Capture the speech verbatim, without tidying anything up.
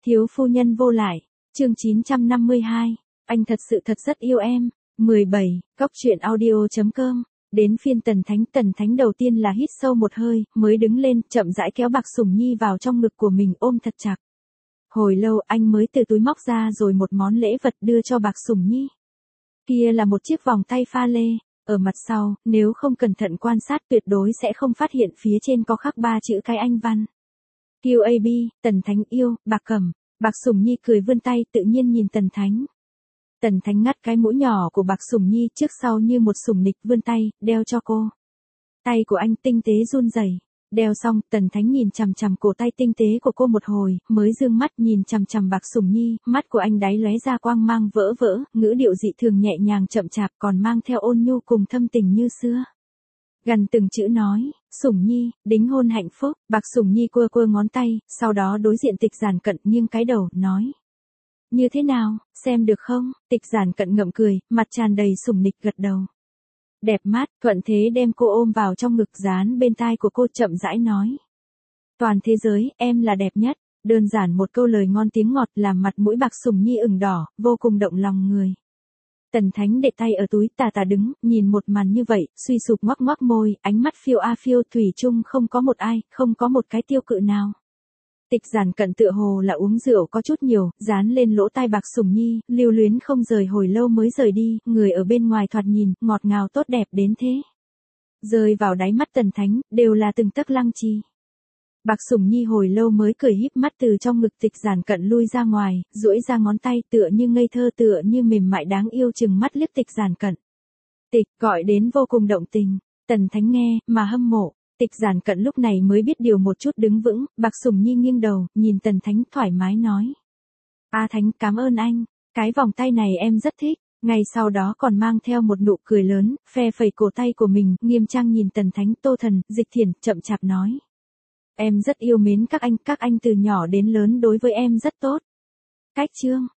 Thiếu phu nhân vô lại, chương chín trăm năm mươi hai, anh thật sự thật rất yêu em. mười bảy, góc truyện audio.com, đến phiên Tần Thánh. Tần Thánh đầu tiên là hít sâu một hơi, mới đứng lên, chậm rãi kéo Bạc Sủng Nhi vào trong ngực của mình ôm thật chặt. Hồi lâu anh mới từ túi móc ra rồi một món lễ vật đưa cho Bạc Sủng Nhi. Kia là một chiếc vòng tay pha lê, ở mặt sau, nếu không cẩn thận quan sát tuyệt đối sẽ không phát hiện phía trên có khắc ba chữ cái Anh văn. quy a bê, Tần Thánh yêu, Bạc Cẩm. Bạc Sủng Nhi cười vươn tay tự nhiên nhìn Tần Thánh. Tần Thánh ngắt cái mũi nhỏ của Bạc Sủng Nhi trước sau như một sủng nịch vươn tay, đeo cho cô. Tay của anh tinh tế run rẩy. Đeo xong, Tần Thánh nhìn chằm chằm cổ tay tinh tế của cô một hồi, mới dương mắt nhìn chằm chằm Bạc Sủng Nhi, mắt của anh đáy lóe ra quang mang vỡ vỡ, ngữ điệu dị thường nhẹ nhàng chậm chạp còn mang theo ôn nhu cùng thâm tình như xưa. Gần từng chữ nói, Sủng Nhi, đính hôn hạnh phúc. Bạc Sủng Nhi quơ quơ ngón tay, sau đó đối diện Tịch Giản Cận nghiêng cái đầu, nói. Như thế nào, xem được không? Tịch Giản Cận ngậm cười, mặt tràn đầy sủng nịch gật đầu. Đẹp mắt, thuận thế đem cô ôm vào trong ngực dán bên tai của cô chậm rãi nói. Toàn thế giới, em là đẹp nhất. Đơn giản một câu lời ngon tiếng ngọt làm mặt mũi Bạc Sủng Nhi ửng đỏ, vô cùng động lòng người. Tần Thánh để tay ở túi tà tà đứng, nhìn một màn như vậy, suy sụp ngoắc ngoắc môi, ánh mắt phiêu a phiêu thủy chung không có một ai, không có một cái tiêu cự nào. Tịch Giản Cận tựa hồ là uống rượu có chút nhiều, dán lên lỗ tai Bạc Sủng Nhi, lưu luyến không rời hồi lâu mới rời đi, người ở bên ngoài thoạt nhìn, ngọt ngào tốt đẹp đến thế. Rơi vào đáy mắt Tần Thánh, đều là từng tấc lăng trì. Bạc Sủng Nhi hồi lâu mới cười híp mắt từ trong ngực Tịch Giản Cận lui ra ngoài, duỗi ra ngón tay tựa như ngây thơ tựa như mềm mại đáng yêu chừng mắt liếc Tịch Giản Cận. Tịch gọi đến vô cùng động tình, Tần Thánh nghe, mà hâm mộ. Tịch Giản Cận lúc này mới biết điều một chút đứng vững, Bạc Sủng Nhi nghiêng đầu, nhìn Tần Thánh thoải mái nói. A Thánh cảm ơn anh, cái vòng tay này em rất thích, ngày sau đó còn mang theo một nụ cười lớn, phe phẩy cổ tay của mình, nghiêm trang nhìn Tần Thánh. Tô Thần, Dịch Thiển, chậm chạp nói. Em rất yêu mến các anh, các anh từ nhỏ đến lớn đối với em rất tốt. Cách chương.